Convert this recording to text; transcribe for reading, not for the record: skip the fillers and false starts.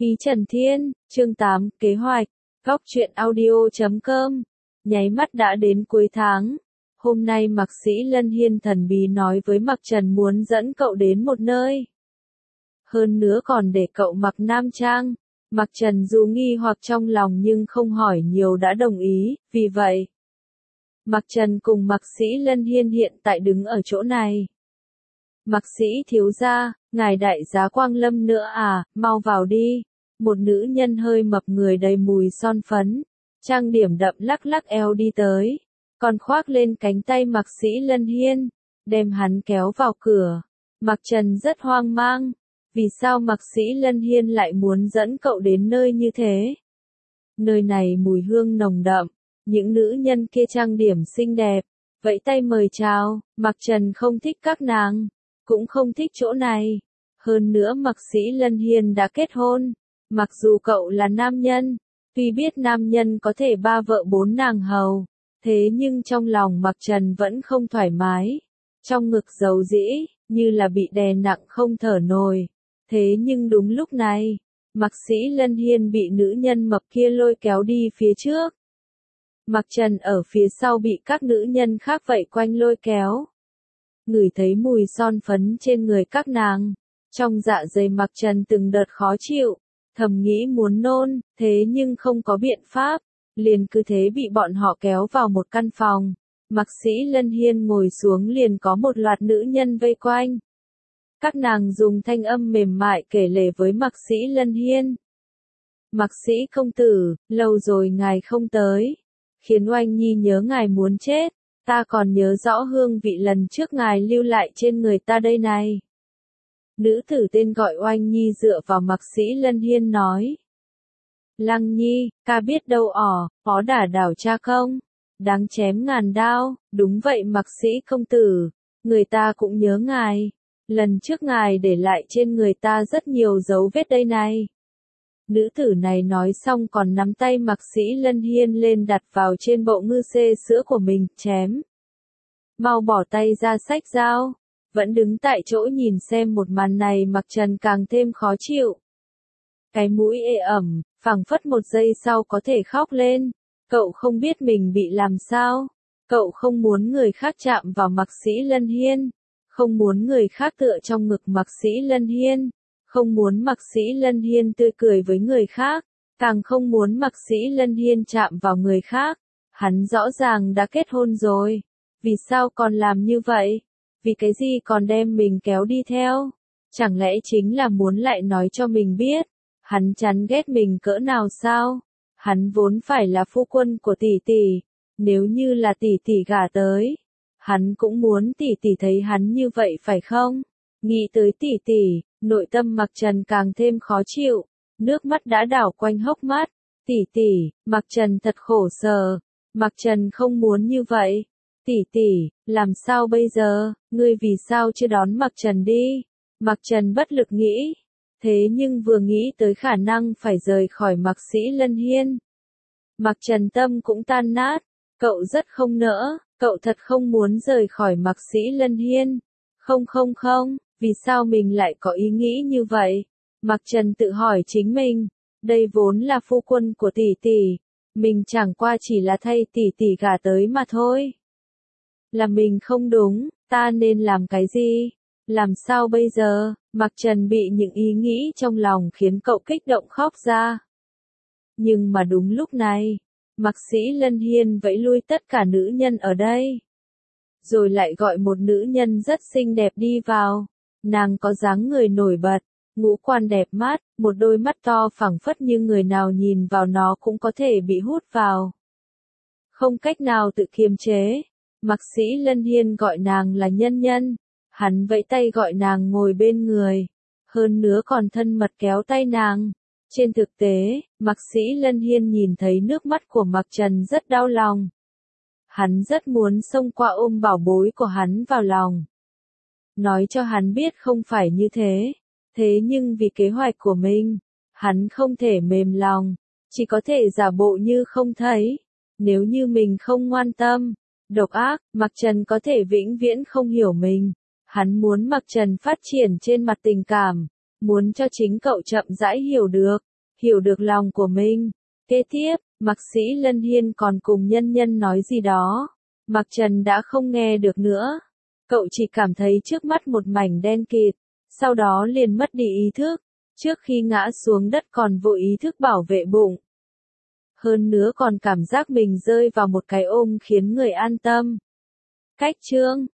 Ý Trần Thiên, chương 8, kế hoạch, góc truyện audio.com. Nháy mắt đã đến cuối tháng. Hôm nay Mạc Sĩ Lân Hiên thần bí nói với Mạc Trần muốn dẫn cậu đến một nơi. Hơn nữa còn để cậu mặc nam trang. Mạc Trần dù nghi hoặc trong lòng nhưng không hỏi nhiều đã đồng ý, vì vậy Mạc Trần cùng Mạc Sĩ Lân Hiên hiện tại đứng ở chỗ này. Mạc Sĩ thiếu gia, ngài đại giá quang lâm nữa à, mau vào đi. Một nữ nhân hơi mập người đầy mùi son phấn, trang điểm đậm lắc lắc eo đi tới, còn khoác lên cánh tay Mạc Sĩ Lân Hiên, đem hắn kéo vào cửa. Mạc Trần rất hoang mang, vì sao Mạc Sĩ Lân Hiên lại muốn dẫn cậu đến nơi như thế? Nơi này mùi hương nồng đậm, những nữ nhân kia trang điểm xinh đẹp, vẫy tay mời chào. Mạc Trần không thích các nàng, cũng không thích chỗ này. Hơn nữa Mạc Sĩ Lân Hiên đã kết hôn. Mặc dù cậu là nam nhân, tuy biết nam nhân có thể 3 vợ 4 nàng hầu, thế nhưng trong lòng Mạc Trần vẫn không thoải mái. Trong ngực dầu dĩ, như là bị đè nặng không thở nổi. Thế nhưng đúng lúc này, Mạc Sĩ Lân Hiên bị nữ nhân mập kia lôi kéo đi phía trước. Mạc Trần ở phía sau bị các nữ nhân khác vây quanh lôi kéo. Ngửi thấy mùi son phấn trên người các nàng, trong dạ dày Mạc Trần từng đợt khó chịu, thầm nghĩ muốn nôn, thế nhưng không có biện pháp, liền cứ thế bị bọn họ kéo vào một căn phòng. Mạc Sĩ Lân Hiên ngồi xuống liền có một loạt nữ nhân vây quanh. Các nàng dùng thanh âm mềm mại kể lể với Mạc Sĩ Lân Hiên. Mạc Sĩ công tử, lâu rồi ngài không tới, khiến Oanh Nhi nhớ ngài muốn chết, ta còn nhớ rõ hương vị lần trước ngài lưu lại trên người ta đây này. Nữ tử tên gọi Oanh Nhi dựa vào Mạc Sĩ Lân Hiên nói. Lăng Nhi, ca biết đâu phó đả đảo cha công, đáng chém ngàn đao. Đúng vậy Mạc Sĩ công tử, người ta cũng nhớ ngài, lần trước ngài để lại trên người ta rất nhiều dấu vết đây này. Nữ tử này nói xong còn nắm tay Mạc Sĩ Lân Hiên lên đặt vào trên bộ ngư xê sữa của mình, chém. Mau bỏ tay ra xách dao. Vẫn đứng tại chỗ nhìn xem một màn này Mạc Trần càng thêm khó chịu. Cái mũi ê ẩm, phảng phất một giây sau có thể khóc lên. Cậu không biết mình bị làm sao. Cậu không muốn người khác chạm vào Mạc Sĩ Lân Hiên. Không muốn người khác tựa trong ngực Mạc Sĩ Lân Hiên. Không muốn Mạc Sĩ Lân Hiên tươi cười với người khác. Càng không muốn Mạc Sĩ Lân Hiên chạm vào người khác. Hắn rõ ràng đã kết hôn rồi. Vì sao còn làm như vậy? Vì cái gì còn đem mình kéo đi theo? Chẳng lẽ chính là muốn lại nói cho mình biết, hắn chán ghét mình cỡ nào sao? Hắn vốn phải là phu quân của tỷ tỷ, nếu như là tỷ tỷ gả tới, hắn cũng muốn tỷ tỷ thấy hắn như vậy phải không? Nghĩ tới tỷ tỷ, nội tâm Mạc Trần càng thêm khó chịu, nước mắt đã đảo quanh hốc mắt. Tỷ tỷ, Mạc Trần thật khổ sở, Mạc Trần không muốn như vậy. Tỷ tỷ, làm sao bây giờ, ngươi vì sao chưa đón Mạc Trần đi? Mạc Trần bất lực nghĩ, thế nhưng vừa nghĩ tới khả năng phải rời khỏi Mạc Sĩ Lân Hiên. Mạc Trần tâm cũng tan nát, cậu rất không nỡ, cậu thật không muốn rời khỏi Mạc Sĩ Lân Hiên. Không, vì sao mình lại có ý nghĩ như vậy? Mạc Trần tự hỏi chính mình, đây vốn là phu quân của tỷ tỷ, mình chẳng qua chỉ là thay tỷ tỷ gả tới mà thôi. Là mình không đúng, ta nên làm cái gì? Làm sao bây giờ? Mạc Trần bị những ý nghĩ trong lòng khiến cậu kích động khóc ra. Nhưng mà đúng lúc này, Mạc Sĩ Lân Hiên vẫy lui tất cả nữ nhân ở đây. Rồi lại gọi một nữ nhân rất xinh đẹp đi vào. Nàng có dáng người nổi bật, ngũ quan đẹp mắt, một đôi mắt to phẳng phất như người nào nhìn vào nó cũng có thể bị hút vào. Không cách nào tự kiềm chế. Mạc Sĩ Lân Hiên gọi nàng là nhân nhân, hắn vẫy tay gọi nàng ngồi bên người, hơn nữa còn thân mật kéo tay nàng. Trên thực tế, Mạc Sĩ Lân Hiên nhìn thấy nước mắt của Mạc Trần rất đau lòng. Hắn rất muốn xông qua ôm bảo bối của hắn vào lòng. Nói cho hắn biết không phải như thế, thế nhưng vì kế hoạch của mình, hắn không thể mềm lòng, chỉ có thể giả bộ như không thấy. Nếu như mình không ngoan tâm, độc ác, Mạc Trần có thể vĩnh viễn không hiểu mình. Hắn muốn Mạc Trần phát triển trên mặt tình cảm, muốn cho chính cậu chậm rãi hiểu được. hiểu được lòng của mình. Kế tiếp, Mạc Sĩ Lân Hiên còn cùng Nhân Nhân nói gì đó. Mạc Trần đã không nghe được nữa. Cậu chỉ cảm thấy trước mắt một mảnh đen kịt, sau đó liền mất đi ý thức. Trước khi ngã xuống đất còn vô ý thức bảo vệ bụng. Hơn nữa còn cảm giác mình rơi vào một cái ôm khiến người an tâm. Cách chương